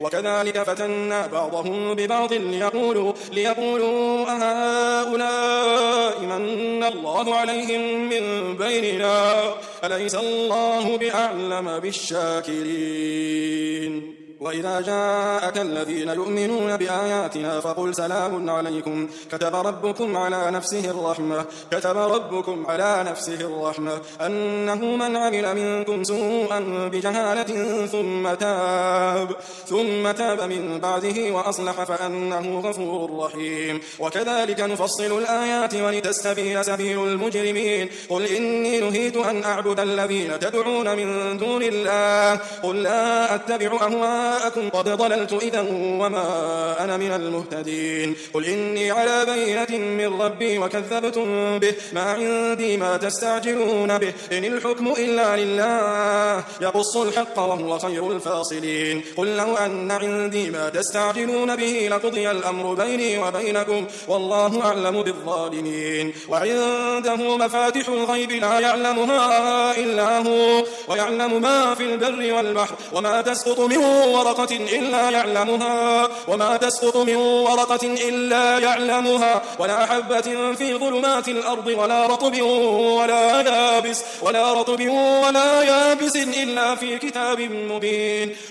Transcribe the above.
وكذلك فتنا بعضهم ببعض ليقولوا أهؤلاء من الله عليهم من بيننا أليس الله بأعلم بالشاكرين. وإذا جاءك الذين يؤمنون بآياتنا فقل سلام عليكم كتب ربكم على نفسه الرحمة أنه من عمل منكم سوءا بجهالة ثم تاب من بعده وأصلح فأنه غفور رحيم. وكذلك نفصل الآيات ولتستبين سبيل المجرمين. قل إني نهيت أن أعبد الذين تدعون من دون الله قل لا أتبع أهواءكم قد ضللت إذا وما أنا من المهتدين. قل إني على بينة من ربي وكذبتم به ما عندي ما تستعجلون به إن الحكم إلا لله يقص الحق وهو خير الفاصلين. قل لو أن عندي ما تستعجلون به لقضي الأمر بيني وبينكم والله أعلم بالظالمين. وعنده مفاتح الغيب لا يعلمها إلا هو ويعلم ما في البر والبحر وما تسقط من ورقة إلا يعلمها ولا حبة في ظلمات الأرض ولا رطب ولا يابس إلا في كتاب مبين.